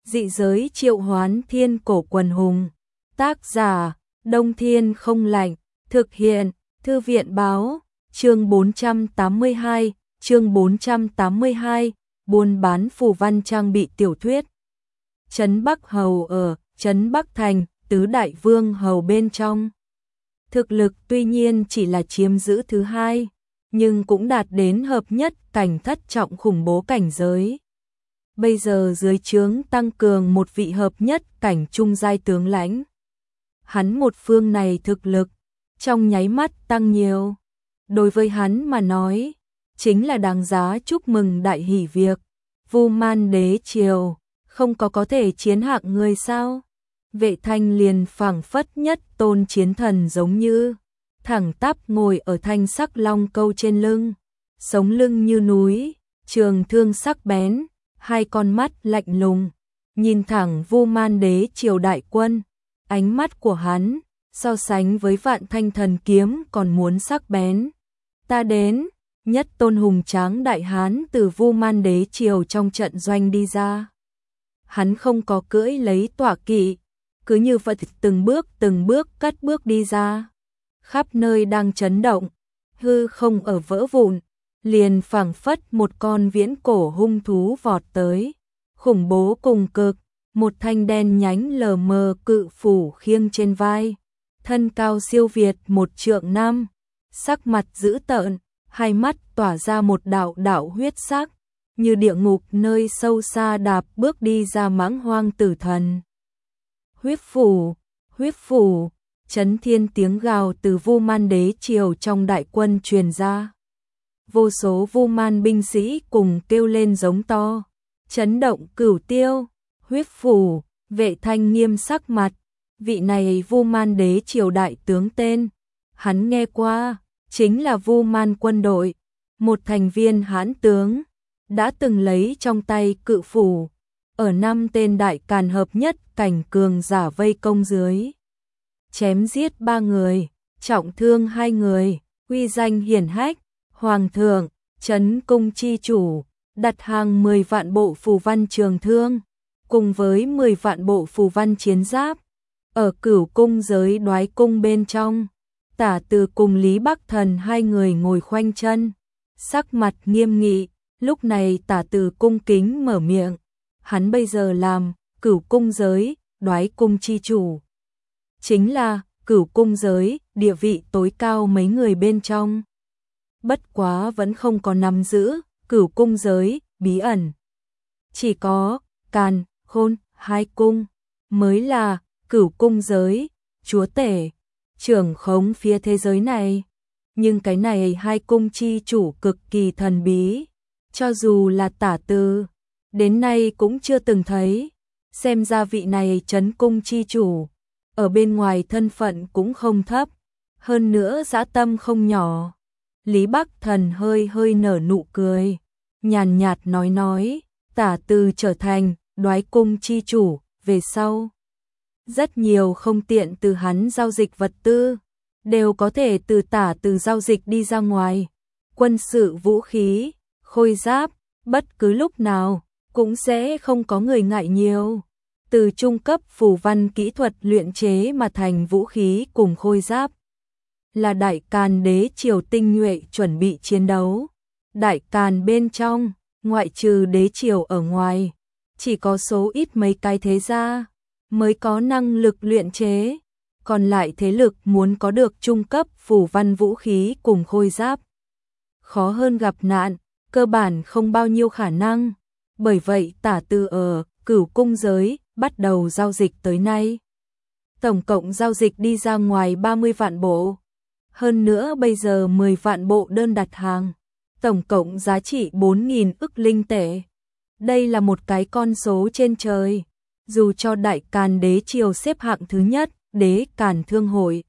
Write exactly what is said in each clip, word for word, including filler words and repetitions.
Dị giới triệu hoán thiên cổ quần hùng. Tác giả, Đông Thiên không lạnh. Thực hiện, Thư viện báo. Chương bốn trăm tám mươi hai, chương bốn trăm tám mươi hai, buôn bán phù văn trang bị tiểu thuyết. Trấn Bắc Hầu ở Trấn Bắc Thành, tứ đại vương hầu bên trong. Thực lực tuy nhiên chỉ là chiếm giữ thứ hai, nhưng cũng đạt đến hợp nhất cảnh thất trọng khủng bố cảnh giới. Bây giờ dưới trướng tăng cường một vị hợp nhất cảnh trung giai tướng lãnh. Hắn một phương này thực lực, trong nháy mắt tăng nhiều. Đối với hắn mà nói, chính là đáng giá chúc mừng đại hỷ việc. Vu Man đế triều, không có có thể chiến hạng người sao? Vệ Thanh liền phảng phất nhất tôn chiến thần giống như, thẳng tắp ngồi ở thanh sắc long câu trên lưng, sống lưng như núi, trường thương sắc bén, hai con mắt lạnh lùng, nhìn thẳng Vu Man đế triều đại quân, ánh mắt của hắn so sánh với Vạn Thanh thần kiếm còn muốn sắc bén. Ta đến, nhất tôn hùng tráng đại hán từ Vu Man đế triều trong trận doanh đi ra. Hắn không có cưỡi lấy tọa kỵ, cứ như vậy từng bước từng bước cất bước đi ra. Khắp nơi đang chấn động, hư không ở vỡ vụn, liền phảng phất một con viễn cổ hung thú vọt tới, khủng bố cùng cực, một thanh đen nhánh lờ mờ cự phủ khiêng trên vai, thân cao siêu việt một trượng năm, sắc mặt dữ tợn, hai mắt tỏa ra một đạo đạo huyết sắc, như địa ngục nơi sâu xa đạp bước đi ra mãng hoang tử thần. Huyết phủ, huyết phủ, chấn thiên tiếng gào từ Vu Man đế triều trong đại quân truyền ra. Vô số Vu Man binh sĩ cùng kêu lên giống to, chấn động cửu tiêu. Huyết phủ, Vệ Thanh nghiêm sắc mặt, vị này Vu Man đế triều đại tướng tên, hắn nghe qua, chính là Vu Man quân đội, một thành viên hãn tướng, đã từng lấy trong tay cự phủ, ở năm tên đại càn hợp nhất cảnh cường giả vây công dưới. Chém giết ba người, trọng thương hai người, uy danh hiển hách, hoàng thượng, trấn cung chi chủ, đặt hàng mười vạn bộ phù văn trường thương, cùng với mười vạn bộ phù văn chiến giáp, ở Cửu cung giới Đoái cung bên trong. Tả Từ cùng Lý Bắc Thần hai người ngồi khoanh chân, sắc mặt nghiêm nghị, lúc này Tả Từ cung kính mở miệng, hắn bây giờ làm Cửu cung giới Đoái cung chi chủ, chính là Cửu cung giới địa vị tối cao mấy người bên trong. Bất quá vẫn không có nắm giữ Cửu cung giới bí ẩn, chỉ có Càn, Khôn hai cung mới là Cửu cung giới chúa tể, trưởng khống phía thế giới này. Nhưng cái này hai cung chi chủ cực kỳ thần bí, cho dù là Tả Từ đến nay cũng chưa từng thấy. Xem ra vị này trấn cung chi chủ ở bên ngoài thân phận cũng không thấp, hơn nữa dã tâm không nhỏ. Lý Bắc Thần hơi hơi nở nụ cười, nhàn nhạt nói nói, Tả Từ trở thành Đoái cung chi chủ về sau, rất nhiều không tiện từ hắn giao dịch vật tư, đều có thể từ Tả Từ giao dịch đi ra ngoài. Quân sự vũ khí, khôi giáp, bất cứ lúc nào, cũng sẽ không có người ngại nhiều. Từ trung cấp phù văn kỹ thuật luyện chế mà thành vũ khí cùng khôi giáp, là Đại Càn đế triều tinh nhuệ chuẩn bị chiến đấu. Đại Càn bên trong, ngoại trừ đế triều ở ngoài, chỉ có số ít mấy cái thế gia mới có năng lực luyện chế, còn lại thế lực muốn có được trung cấp phù văn vũ khí cùng khôi giáp, khó hơn gặp nạn, cơ bản không bao nhiêu khả năng. Bởi vậy Tả Từ ở Cửu cung giới bắt đầu giao dịch tới nay, tổng cộng giao dịch đi ra ngoài ba mươi vạn bộ, hơn nữa bây giờ mười vạn bộ đơn đặt hàng, tổng cộng giá trị bốn nghìn ức linh tệ. Đây là một cái con số trên trời, dù cho Đại Càn đế triều xếp hạng thứ nhất, Đế Càn Thương hội,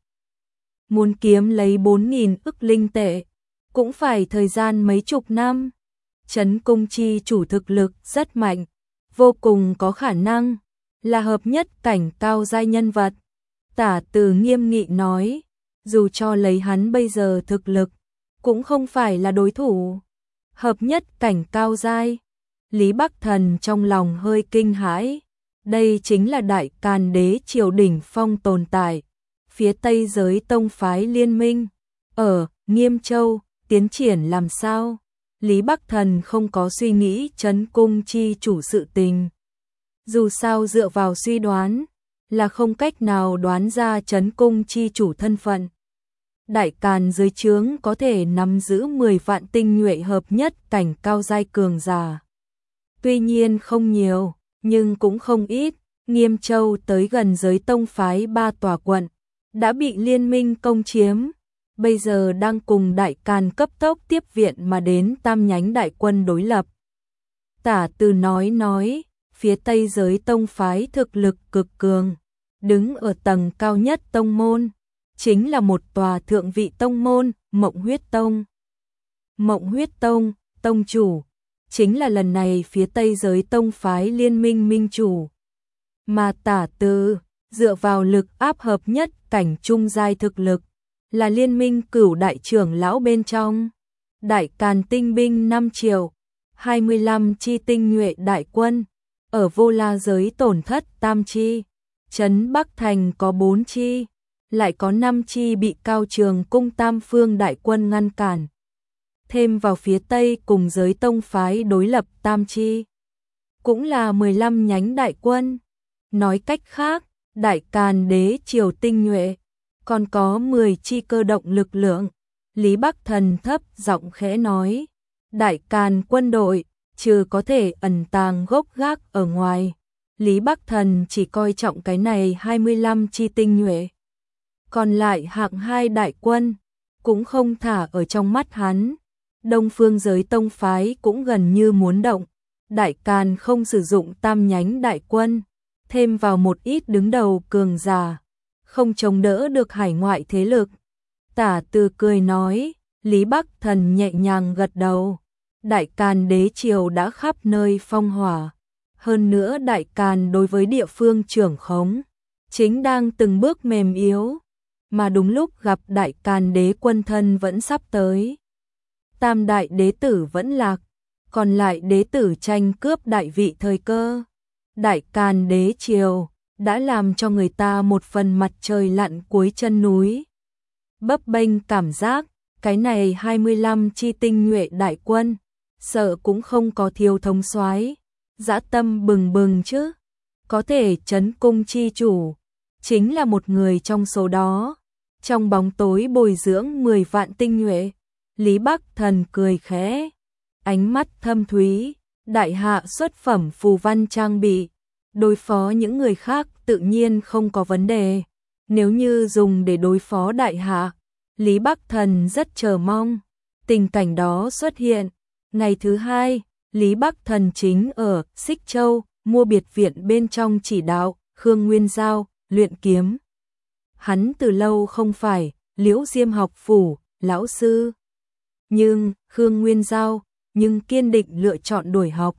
muốn kiếm lấy bốn nghìn ức linh tệ, cũng phải thời gian mấy chục năm. Trấn cung chi chủ thực lực rất mạnh, vô cùng có khả năng là hợp nhất cảnh cao giai nhân vật. Tả Từ nghiêm nghị nói, dù cho lấy hắn bây giờ thực lực, cũng không phải là đối thủ. Hợp nhất cảnh cao giai. Lý Bắc Thần trong lòng hơi kinh hãi, Đây chính là Đại Càn đế triều đỉnh phong tồn tại, phía Tây giới tông phái liên minh. Ở Nghiêm Châu, tiến triển làm sao? Lý Bắc Thần không có suy nghĩ trấn cung chi chủ sự tình. Dù sao dựa vào suy đoán, là không cách nào đoán ra trấn cung chi chủ thân phận. Đại Càn dưới trướng có thể nắm giữ mười vạn tinh nhuệ hợp nhất cảnh cao giai cường giả. Tuy nhiên không nhiều, nhưng cũng không ít. Nghiêm Châu tới gần giới tông phái ba tòa quận, đã bị liên minh công chiếm, bây giờ đang cùng Đại Càn cấp tốc tiếp viện mà đến tam nhánh đại quân đối lập. Tả Từ nói nói, phía Tây giới tông phái thực lực cực cường, đứng ở tầng cao nhất tông môn, chính là một tòa thượng vị tông môn, Mộng Huyết Tông. Mộng Huyết Tông, tông chủ, chính là lần này phía Tây giới tông phái liên minh minh chủ. Mà Tả Từ, dựa vào lực áp hợp nhất cảnh trung giai thực lực, là liên minh cửu đại trưởng lão bên trong. Đại Càn tinh binh năm triệu, hai mươi lăm chi tinh nhuệ đại quân, ở Vô La giới tổn thất tam chi, trấn Bắc Thành có bốn chi, lại có năm chi bị Cao Trường cung tam phương đại quân ngăn cản. Thêm vào phía Tây cùng giới tông phái đối lập tam chi, cũng là mười lăm nhánh đại quân. Nói cách khác, Đại Càn đế triều tinh nhuệ, còn có mười chi cơ động lực lượng. Lý Bắc Thần thấp giọng khẽ nói, Đại Càn quân đội, trừ có thể ẩn tàng gốc gác ở ngoài, Lý Bắc Thần chỉ coi trọng cái này hai mươi lăm chi tinh nhuệ. Còn lại hạng hai đại quân, cũng không thả ở trong mắt hắn. Đông phương giới tông phái cũng gần như muốn động, Đại Càn không sử dụng tam nhánh đại quân, thêm vào một ít đứng đầu cường giả, không chống đỡ được hải ngoại thế lực. Tả Từ cười nói, Lý Bắc Thần nhẹ nhàng gật đầu. Đại Càn đế triều đã khắp nơi phong hỏa, hơn nữa Đại Càn đối với địa phương trưởng khống, chính đang từng bước mềm yếu, mà đúng lúc gặp Đại Càn đế quân thân vẫn sắp tới. Tam đại đế tử vẫn lạc, còn lại đế tử tranh cướp đại vị thời cơ. Đại Càn đế triều đã làm cho người ta một phần mặt trời lặn cuối chân núi. Bấp bênh cảm giác, cái này hai mươi lăm chi tinh nhuệ đại quân, sợ cũng không có thiếu thống soái, dã tâm bừng bừng chứ. Có thể trấn cung chi chủ, chính là một người trong số đó. Trong bóng tối bồi dưỡng mười vạn tinh nhuệ, Lý Bắc Thần cười khẽ, ánh mắt thâm thúy, đại hạ xuất phẩm phù văn trang bị, đối phó những người khác tự nhiên không có vấn đề. Nếu như dùng để đối phó đại hạ, Lý Bắc Thần rất chờ mong tình cảnh đó xuất hiện. Ngày thứ hai, Lý Bắc Thần chính ở Xích Châu, mua biệt viện bên trong chỉ đạo Khương Nguyên Giao luyện kiếm. Hắn từ lâu không phải Liễu Diêm học phủ lão sư, nhưng Khương Nguyên Giao nhưng kiên định lựa chọn đổi học.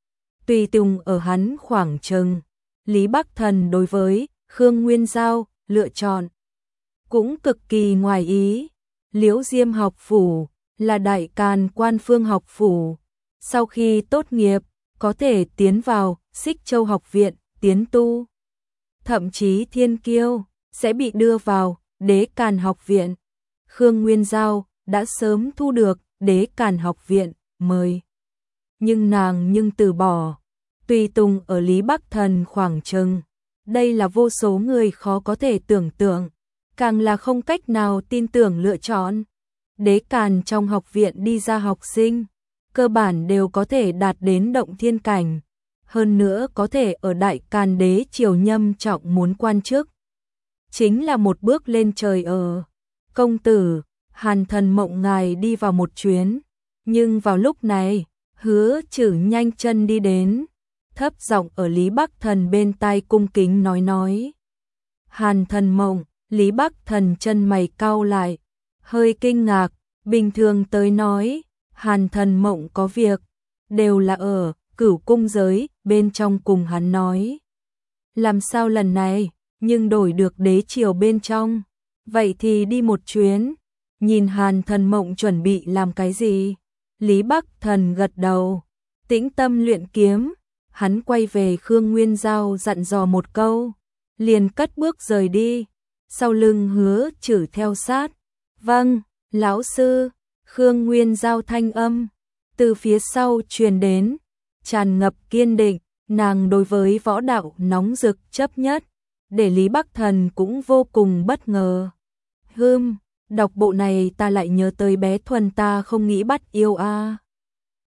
Tùy tùng ở hắn khoảng chừng, Lý Bắc Thần đối với Khương Nguyên Giao lựa chọn cũng cực kỳ ngoài ý. Liễu Diêm học phủ là Đại Càn quan phương học phủ, sau khi tốt nghiệp có thể tiến vào Xích Châu học viện tiến tu, thậm chí thiên kiêu sẽ bị đưa vào Đế Càn học viện. Khương Nguyên Giao đã sớm thu được Đế Càn học viện mời, nhưng nàng nhưng từ bỏ, tùy tùng ở Lý Bắc Thần khoảng chừng. Đây là vô số người khó có thể tưởng tượng, càng là không cách nào tin tưởng lựa chọn. Đế Càn trong học viện đi ra học sinh, cơ bản đều có thể đạt đến động thiên cảnh, hơn nữa có thể ở Đại Càn đế triều nhâm trọng muốn quan chức, chính là một bước lên trời ở. Công tử, Hàn Thần Mộng ngài đi vào một chuyến. Nhưng vào lúc này, Hứa Trử nhanh chân đi đến, thấp giọng ở Lý Bắc Thần bên tai cung kính nói nói. Hàn Thần Mộng, Lý Bắc Thần chân mày cau lại, hơi kinh ngạc, bình thường tới nói, Hàn Thần Mộng có việc, đều là ở Cửu cung giới bên trong cùng hắn nói. Làm sao lần này, nhưng đổi được đế triều bên trong, vậy thì đi một chuyến. Nhìn Hàn Thần Mộng chuẩn bị làm cái gì, Lý Bắc Thần gật đầu, tĩnh tâm luyện kiếm, hắn quay về Khương Nguyên Giao dặn dò một câu, liền cất bước rời đi, sau lưng Hứa Trử theo sát. Vâng, lão sư, Khương Nguyên Giao thanh âm từ phía sau truyền đến, tràn ngập kiên định, nàng đối với võ đạo nóng rực chấp nhất, để Lý Bắc Thần cũng vô cùng bất ngờ. Hừm, đọc bộ này ta lại nhớ tới bé Thuần ta không nghĩ bắt yêu a.